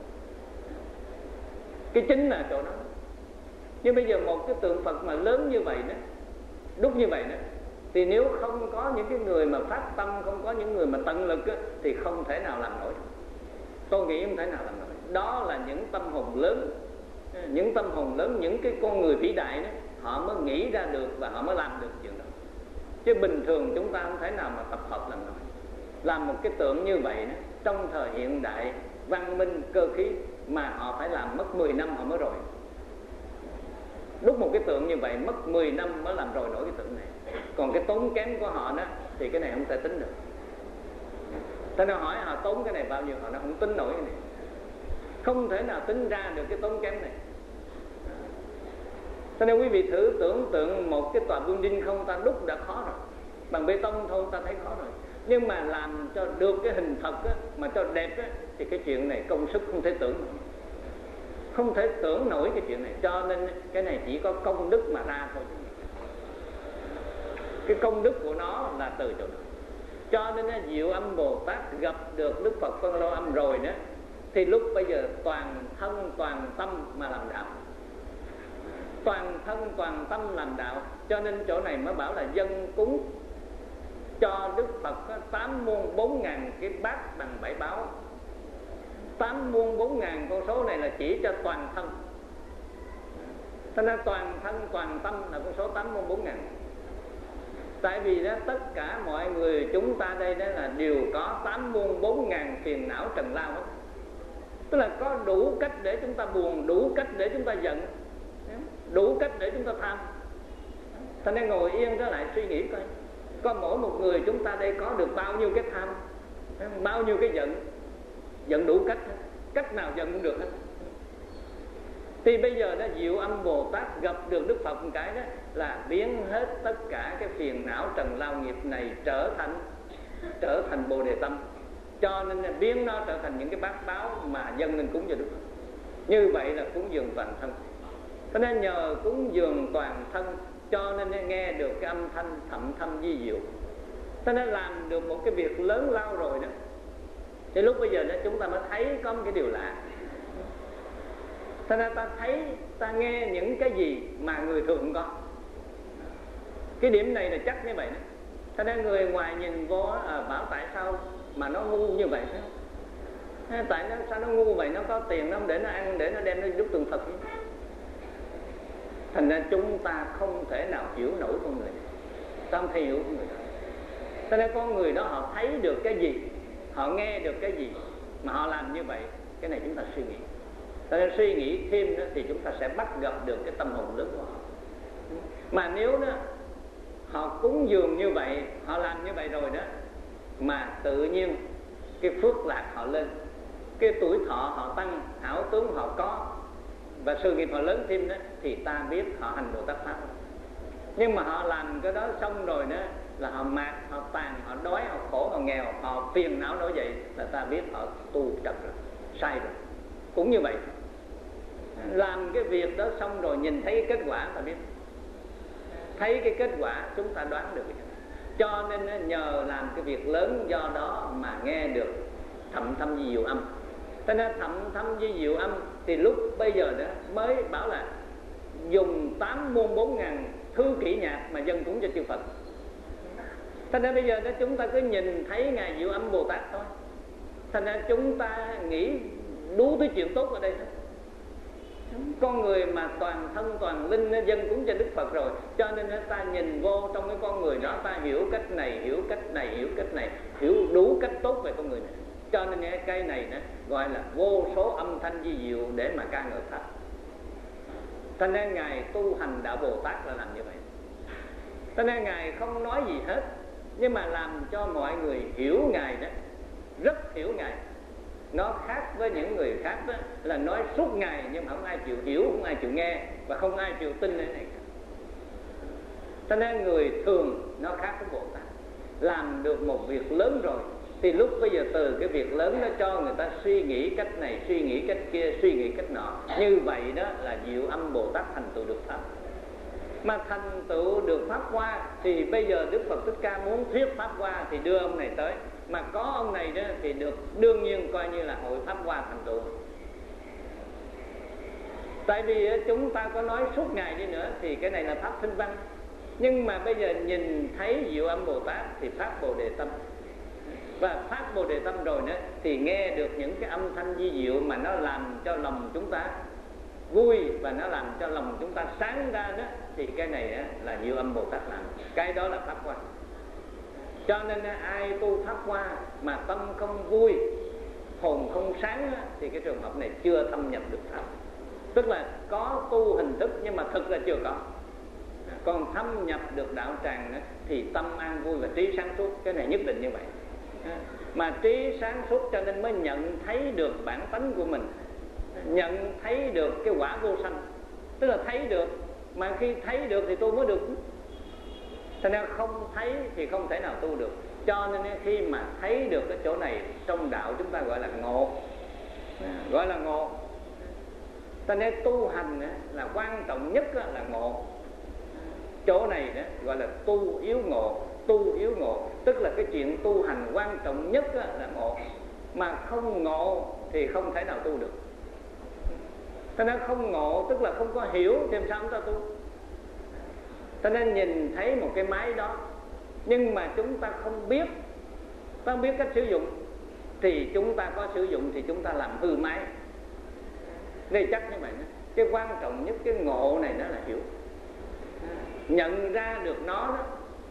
Cái chính là chỗ đó. Nhưng bây giờ một cái tượng Phật mà lớn như vậy đó, đúc như vậy đó, thì nếu không có những cái người mà phát tâm, không có những người mà tận lực đó, thì không thể nào làm nổi. Tôi nghĩ không thể nào làm nổi. Đó là những tâm hồn lớn, những tâm hồn lớn, những cái con người vĩ đại đó, họ mới nghĩ ra được và họ mới làm được chuyện đó. Chứ bình thường chúng ta không thể nào mà tập hợp làm nổi. Làm một cái tượng như vậy đó, trong thời hiện đại văn minh cơ khí mà họ phải làm mất mười năm họ mới rồi. Đúc một cái tượng như vậy mất mười năm mới làm rồi nổi cái tượng này. Còn cái tốn kém của họ đó thì cái này không thể tính được. Ta nói hỏi họ tốn cái này bao nhiêu, họ nó không tính nổi cái này. Không thể nào tính ra được cái tốn kém này. Cho nên quý vị thử tưởng tượng một cái tòa building không ta đúc đã khó rồi, bằng bê tông thôi ta thấy khó rồi. Nhưng mà làm cho được cái hình Phật á, mà cho đẹp á, thì cái chuyện này công sức không thể tưởng nổi. Không thể tưởng nổi cái chuyện này. Cho nên cái này chỉ có công đức mà ra thôi. Cái công đức của nó là từ chỗ đó. Cho nên Diệu Âm Bồ Tát gặp được Đức Phật Vân Lâu Âm rồi đó, thì lúc bây giờ toàn thân toàn tâm mà làm đạo. Toàn thân toàn tâm làm đạo. Cho nên chỗ này mới bảo là dân cúng cho Đức Phật tám muôn bốn ngàn cái bát bằng bảy báo. Tám muôn bốn ngàn con số này là chỉ cho toàn thân. Cho nên toàn thân toàn tâm là con số tám muôn bốn ngàn. Tại vì đó tất cả mọi người chúng ta đây đó là đều có tám muôn bốn ngàn phiền não trần lao hết. Tức là có đủ cách để chúng ta buồn, đủ cách để chúng ta giận, đủ cách để chúng ta tham. Cho nên ngồi yên trở lại suy nghĩ coi, có mỗi một người chúng ta đây có được bao nhiêu cái tham, bao nhiêu cái giận. Giận đủ cách, cách nào giận cũng được hết. Thì bây giờ đó Diệu Âm Bồ Tát gặp được Đức Phật một cái đó là biến hết tất cả cái phiền não trần lao nghiệp này trở thành trở thành bồ đề tâm. Cho nên là biến nó trở thành những cái bát báo mà dâng lên cúng cho Đức Phật. Như vậy là cúng dường toàn thân. Cho nên nhờ cúng dường toàn thân cho nên nghe được cái âm thanh thậm thâm vi diệu. Cho nên làm được một cái việc lớn lao rồi đó. Thì lúc bây giờ đó chúng ta mới thấy có một cái điều lạ. Cho nên ta thấy, ta nghe những cái gì mà người thường không có. Cái điểm này là chắc như vậy đó. Cho nên người ngoài nhìn vô à, bảo tại sao mà nó ngu như vậy thế? Tại nó sao nó ngu vậy, nó có tiền nó không để nó ăn, để nó đem nó giúp tượng Phật. Thành ra chúng ta không thể nào hiểu nổi con người này. Ta không thể hiểu con người đó. Cho nên con người đó họ thấy được cái gì, họ nghe được cái gì mà họ làm như vậy. Cái này chúng ta suy nghĩ. Cho nên suy nghĩ thêm đó, thì chúng ta sẽ bắt gặp được cái tâm hồn lớn của họ. Mà nếu đó họ cúng dường như vậy, họ làm như vậy rồi đó, mà tự nhiên cái phước lạc họ lên, cái tuổi thọ họ tăng, hảo tướng họ có, và sự nghiệp họ lớn thêm đó, thì ta biết họ hành Bồ Tát Pháp. Nhưng mà họ làm cái đó xong rồi đó là họ mạt, họ tàn, họ đói, họ khổ, họ nghèo, họ phiền não nổi dậy, là ta biết họ tu trật rồi, sai rồi. Cũng như vậy, làm cái việc đó xong rồi nhìn thấy cái kết quả ta biết. Thấy cái kết quả chúng ta đoán được. Cho nên nhờ làm cái việc lớn do đó mà nghe được thậm thâm vi diệu âm. Cho nên thậm thâm vi diệu âm thì lúc bây giờ đó mới bảo là dùng tám muôn bốn ngàn thư kỹ nhạc mà dân cúng cho chư Phật. Cho nên bây giờ đó chúng ta cứ nhìn thấy Ngài Diệu Âm Bồ Tát thôi. Thành ra chúng ta nghĩ đủ thứ chuyện tốt ở đây thôi. Con người mà toàn thân toàn linh dân cúng cho Đức Phật rồi, cho nên ta nhìn vô trong cái con người đó, ta hiểu cách này, hiểu cách này, hiểu cách này, hiểu đủ cách tốt về con người này. Cho nên cái cây này đó, gọi là vô số âm thanh vi diệu để mà ca ngợi Pháp. Cho nên Ngài tu hành đạo Bồ Tát là làm như vậy. Cho nên Ngài không nói gì hết, nhưng mà làm cho mọi người hiểu Ngài đó, rất hiểu Ngài. Nó khác với những người khác đó, là nói suốt ngày nhưng mà không ai chịu hiểu, không ai chịu nghe, và không ai chịu tin cái này. Cho nên người thường nó khác với Bồ Tát. Làm được một việc lớn rồi thì lúc bây giờ từ cái việc lớn đó cho người ta suy nghĩ cách này, suy nghĩ cách kia, suy nghĩ cách nọ. Như vậy đó là Diệu Âm Bồ Tát thành tựu được Pháp. Mà thành tựu được Pháp Hoa thì bây giờ Đức Phật Thích Ca muốn thuyết Pháp Hoa thì đưa ông này tới. Mà có ông này đó thì được đương nhiên coi như là hội Pháp Hoa thành tựu. Tại vì chúng ta có nói suốt ngày đi nữa thì cái này là Pháp Sinh Văn. Nhưng mà bây giờ nhìn thấy Diệu Âm Bồ Tát thì Pháp Bồ Đề Tâm. Và Pháp Bồ Đề Tâm rồi nữa thì nghe được những cái âm thanh vi diệu mà nó làm cho lòng chúng ta vui và nó làm cho lòng chúng ta sáng ra đó, thì cái này là Diệu Âm Bồ Tát làm. Cái đó là Pháp Hoa. Cho nên ai tu Pháp Hoa mà tâm không vui, hồn không sáng thì cái trường hợp này chưa thâm nhập được Pháp. Tức là có tu hình thức nhưng mà thực là chưa có. Còn thâm nhập được đạo tràng thì tâm an vui và trí sáng suốt. Cái này nhất định như vậy. Mà trí sáng suốt cho nên mới nhận thấy được bản tánh của mình, nhận thấy được cái quả vô sanh. Tức là thấy được. Mà khi thấy được thì tu mới được. Cho nên không thấy thì không thể nào tu được. Cho nên khi mà thấy được cái chỗ này trong đạo chúng ta gọi là ngộ. Gọi là ngộ. Cho nên tu hành là quan trọng nhất là ngộ. Chỗ này đó gọi là tu yếu ngộ. Tu yếu ngộ tức là cái chuyện tu hành quan trọng nhất là ngộ. Mà không ngộ thì không thể nào tu được. Cho nên không ngộ tức là không có hiểu thì làm sao chúng ta tu. Cho nên nhìn thấy một cái máy đó nhưng mà chúng ta không biết, ta không biết cách sử dụng thì chúng ta có sử dụng thì chúng ta làm hư máy. Đây chắc như vậy đó. Cái quan trọng nhất cái ngộ này đó là hiểu, nhận ra được nó đó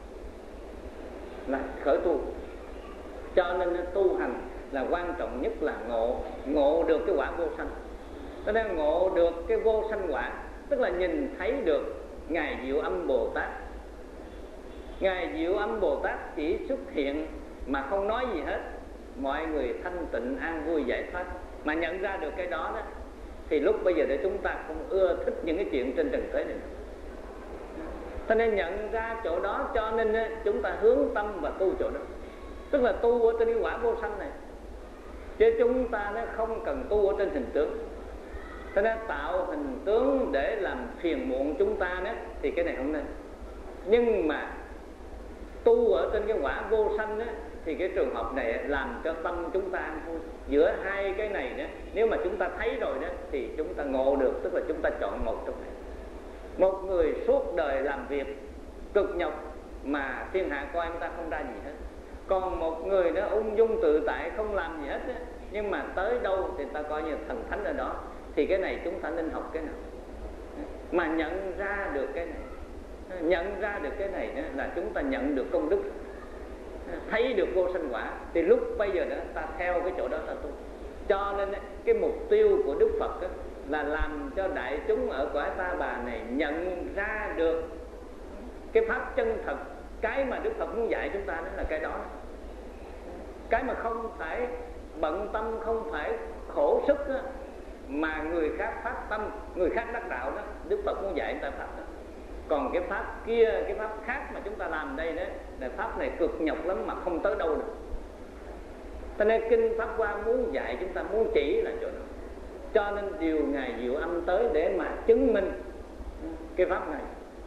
là khởi tu. Cho nên tu hành là quan trọng nhất là ngộ. Ngộ được cái quả vô sanh. Cho nên ngộ được cái vô sanh quả tức là nhìn thấy được Ngài Diệu Âm Bồ Tát. Ngài Diệu Âm Bồ Tát chỉ xuất hiện mà không nói gì hết, mọi người thanh tịnh an vui giải thoát. Mà nhận ra được cái đó đó thì lúc bây giờ để chúng ta không ưa thích những cái chuyện trên trần thế này. Cho nên nhận ra chỗ đó cho nên chúng ta hướng tâm và tu chỗ đó. Tức là tu ở trên cái quả vô sanh này. Chứ chúng ta nó không cần tu ở trên hình tướng. Cho nên tạo hình tướng để làm phiền muộn chúng ta đó thì cái này không nên. Nhưng mà tu ở trên cái quả vô sanh đó thì cái trường hợp này làm cho tâm chúng ta an vui. Giữa hai cái này đó, nếu mà chúng ta thấy rồi đó thì chúng ta ngộ được. Tức là chúng ta chọn một trong này. Một người suốt đời làm việc cực nhọc mà thiên hạ coi người ta không ra gì hết. Còn một người đó ung dung tự tại không làm gì hết đó, nhưng mà tới đâu thì ta coi như thần thánh ở đó. Thì cái này chúng ta nên học cái nào? Mà nhận ra được cái này, nhận ra được cái này đó là chúng ta nhận được công đức, thấy được vô sanh quả. Thì lúc bây giờ đó ta theo cái chỗ đó ta tu. Cho nên cái mục tiêu của Đức Phật đó là làm cho đại chúng ở cõi Ta Bà này nhận ra được cái pháp chân thật. Cái mà Đức Phật muốn dạy chúng ta đó là cái đó. Cái mà không phải bận tâm, không phải khổ sức đó, mà người khác phát tâm, người khác đắc đạo đó, Đức Phật muốn dạy chúng ta pháp đó. Còn cái pháp kia, cái pháp khác mà chúng ta làm đây đó, là pháp này cực nhọc lắm mà không tới đâu được. Cho nên kinh Pháp Hoa muốn dạy chúng ta, muốn chỉ là chỗ đó. Cho nên điều Ngài Diệu Âm tới để mà chứng minh cái pháp này.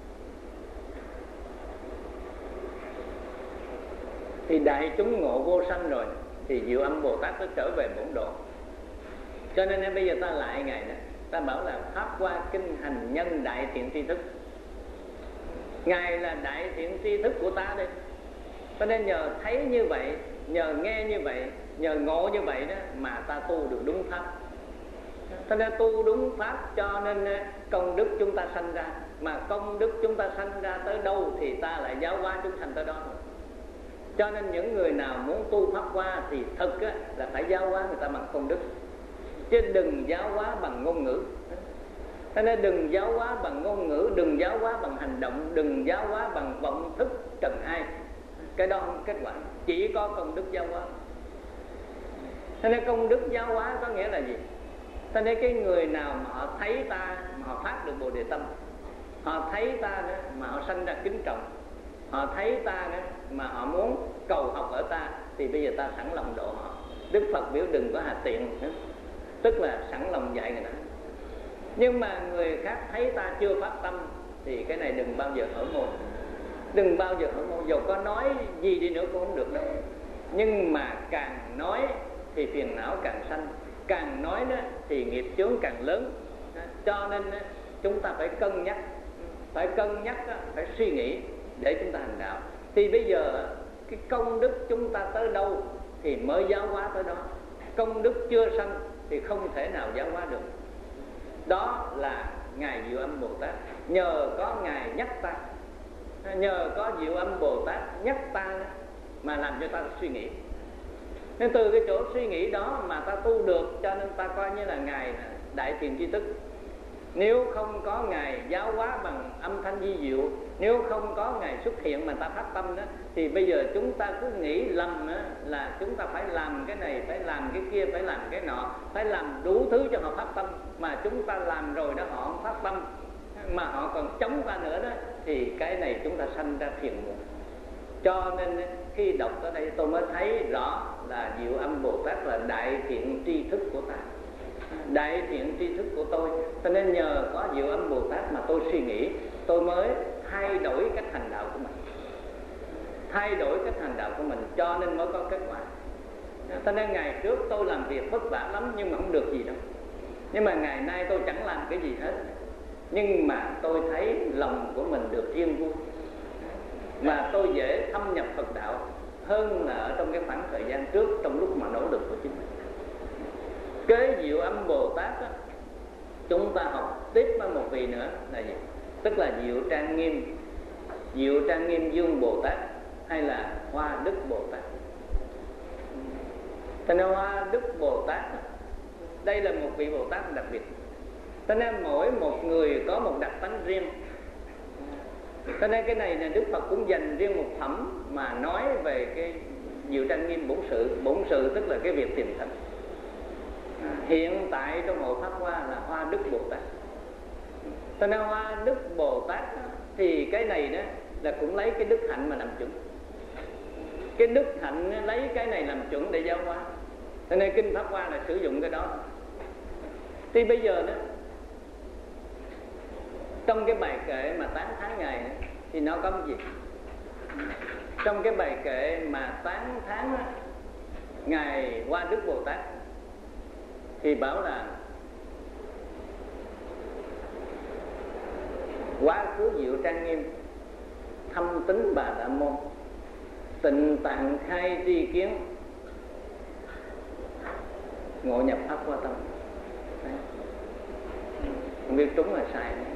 Thì đại chúng ngộ vô sanh rồi thì Diệu Âm Bồ Tát nó trở về bổn độ. Cho nên bây giờ ta lại Ngài này, ta bảo là Pháp Hoa kinh hành nhân đại thiện tri thức. Ngài là đại thiện tri thức của ta đây. Cho nên nhờ thấy như vậy, nhờ nghe như vậy, nhờ ngộ như vậy đó mà ta tu được đúng pháp. Cho nên tu đúng pháp cho nên công đức chúng ta sanh ra. Mà công đức chúng ta sanh ra tới đâu thì ta lại giáo hóa chúng sanh tới đó. Cho nên những người nào muốn tu pháp hoa thì thực á, là phải giáo hóa người ta bằng công đức, chứ đừng giáo hóa bằng ngôn ngữ. Thế nên đừng giáo hóa bằng ngôn ngữ, đừng giáo hóa bằng hành động, đừng giáo hóa bằng vọng thức trần ai. Cái đó không kết quả, chỉ có công đức giáo hóa. Thế nên công đức giáo hóa có nghĩa là gì? Thế nên cái người nào mà họ thấy ta mà họ phát được Bồ Đề tâm, họ thấy ta đó mà họ sanh ra kính trọng, họ thấy ta đó mà họ muốn cầu học ở ta, thì bây giờ ta sẵn lòng độ họ. Đức Phật biểu đừng có hà tiện, tức là sẵn lòng dạy người ta. Nhưng mà người khác thấy ta chưa phát tâm thì cái này đừng bao giờ hở môn, đừng bao giờ hở môn. Dù có nói gì đi nữa cũng không được đâu. Nhưng mà càng nói thì phiền não càng sanh, càng nói đó thì nghiệp chướng càng lớn. Cho nên chúng ta phải cân nhắc, phải cân nhắc, phải suy nghĩ để chúng ta hành đạo. Thì bây giờ cái công đức chúng ta tới đâu thì mới giáo hóa tới đó. Công đức chưa sanh thì không thể nào giáo hóa được. Đó là Ngài Diệu Âm Bồ Tát. Nhờ có Ngài nhắc ta, nhờ có Diệu Âm Bồ Tát nhắc ta mà làm cho ta suy nghĩ. Nên từ cái chỗ suy nghĩ đó mà ta tu được, cho nên ta coi như là Ngài đại thiện tri thức. Nếu không có Ngài giáo hóa bằng âm thanh vi diệu, nếu không có Ngài xuất hiện mà ta phát tâm đó, thì bây giờ chúng ta cứ nghĩ lầm đó, là chúng ta phải làm cái này, phải làm cái kia, phải làm cái nọ, phải làm đủ thứ cho họ phát tâm. Mà chúng ta làm rồi đó họ không phát tâm, mà họ còn chống ta nữa đó, thì cái này chúng ta sanh ra phiền muộn. Cho nên khi đọc ở đây tôi mới thấy rõ là Diệu Âm Bồ Tát là đại thiện tri thức của ta, đại thiện tri thức của tôi. Cho nên nhờ có Diệu Âm Bồ Tát mà tôi suy nghĩ, tôi mới thay đổi cách hành đạo của mình, thay đổi cách hành đạo của mình, cho nên mới có kết quả. Cho nên ngày trước tôi làm việc vất vả lắm nhưng mà không được gì đâu. Nhưng mà ngày nay tôi chẳng làm cái gì hết, nhưng mà tôi thấy lòng của mình được yên vui, mà tôi dễ thâm nhập Phật đạo hơn là ở trong cái khoảng thời gian trước, trong lúc mà nỗ lực của chính mình. Kế Diệu Âm Bồ Tát đó, chúng ta học tiếp với một vị nữa là gì? Tức là Diệu Trang Nghiêm, Diệu Trang Nghiêm Dương Bồ Tát, hay là Hoa Đức Bồ Tát. Cho nên Hoa Đức Bồ Tát đây là một vị Bồ Tát đặc biệt. Cho nên mỗi một người có một đặc tánh riêng. Cho nên cái này là Đức Phật cũng dành riêng một phẩm mà nói về cái Diệu Trang Nghiêm bổn sự. Bổn sự tức là cái việc tìm thành. Hiện tại trong hội Pháp Hoa là Hoa Đức Bồ Tát. Cho nên Hoa Đức Bồ Tát thì cái này đó là cũng lấy cái đức hạnh mà làm chuẩn. Cái đức hạnh lấy cái này làm chuẩn để giáo hóa. Cho nên Kinh Pháp Hoa là sử dụng cái đó. Thì bây giờ đó, trong cái bài kệ mà tán thán Ngài thì nó có cái gì? Trong cái bài kệ mà tán thán Ngài Hoa Đức Bồ Tát thì bảo là quá khứ Diệu Trang Nghiêm, thâm tính Bà La Môn, tịnh tạng khai tri kiến, ngộ nhập Pháp Hoa Tâm. Đấy. Không biết trúng là sai đấy.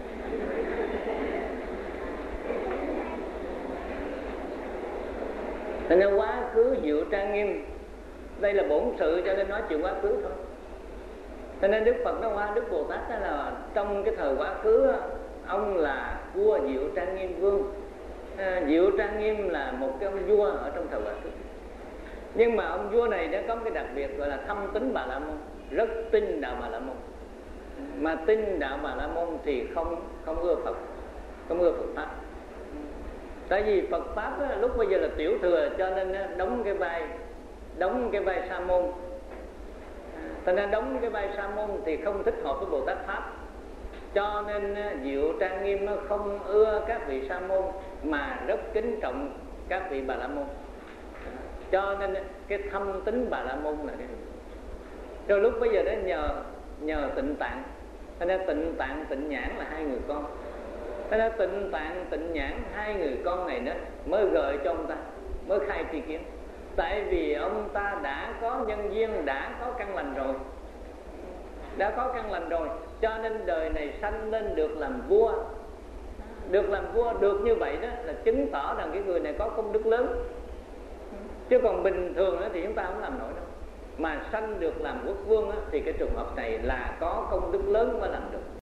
Cho nên quá khứ Diệu Trang Nghiêm, đây là bổn sự cho nên nói chuyện quá khứ thôi. Cho nên Đức Phật nói Hoa Đức Bồ Tát đó là trong cái thời quá khứ ông là vua Diệu Trang Nghiêm Vương. à, Diệu Trang Nghiêm là một cái ông vua ở trong thời quá khứ. Nhưng mà ông vua này đã có một cái đặc biệt gọi là thâm tính Bà La Môn, rất tin đạo Bà La Môn. Mà tin đạo Bà La Môn thì không không ưa Phật, không ưa Phật Pháp. Tại vì Phật Pháp á, lúc bây giờ là tiểu thừa, cho nên đóng cái vai đóng cái vai Sa Môn. Cho nên đóng cái vai Sa Môn thì không thích hợp với Bồ Tát Pháp. Cho nên Diệu Trang Nghiêm nó không ưa các vị Sa Môn mà rất kính trọng các vị Bà La Môn. Cho nên cái thâm tính Bà La Môn là cái gì? Rồi lúc bây giờ đó nhờ nhờ Tịnh Tạng. Cho nên Tịnh Tạng, Tịnh Nhãn là hai người con. Cho nên Tịnh Tạng, Tịnh Nhãn, hai người con này đó mới gợi cho ông ta, mới khai tri kiến. Tại vì ông ta đã có nhân duyên, đã có căn lành rồi, đã có căn lành rồi, cho nên đời này sanh lên được làm vua. Được làm vua được như vậy đó là chứng tỏ rằng cái người này có công đức lớn. Chứ còn bình thường thì chúng ta không làm nổi đâu. Mà sanh được làm quốc vương thì cái trường hợp này là có công đức lớn mới làm được.